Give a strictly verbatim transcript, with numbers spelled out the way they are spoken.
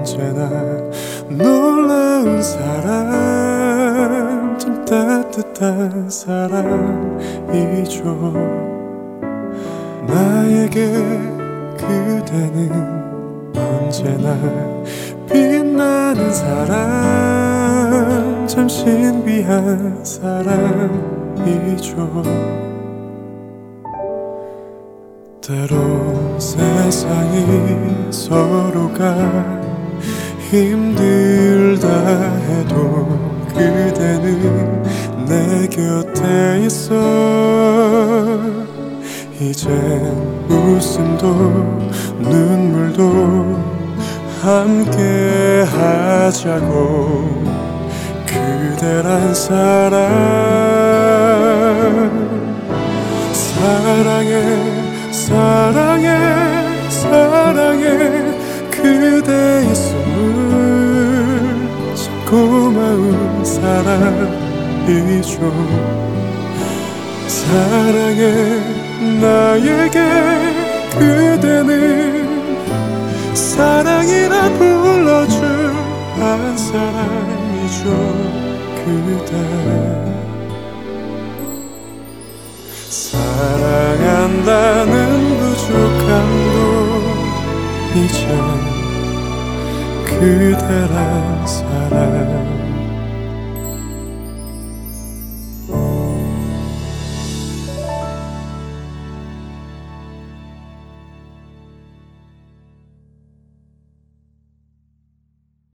언제나 놀라운 사랑, 참 따뜻한 사랑이죠. 나에게 그대는 언제나 빛나는 사랑, 참 신비한 사랑이죠. 때로 세상이 서로가 힘들다 해도 그대는 내 곁에 있어. 이젠 웃음도 눈물도 함께 하자고. 그대란 사랑, 사랑해 사랑해 사랑해 그대의 숨을, 참 고마운 사랑이죠. 사랑해 나에게 그대는 사랑이라 불러줄 한 사람이죠. 그대 사랑한다는 부족함도 이제 그대란 사랑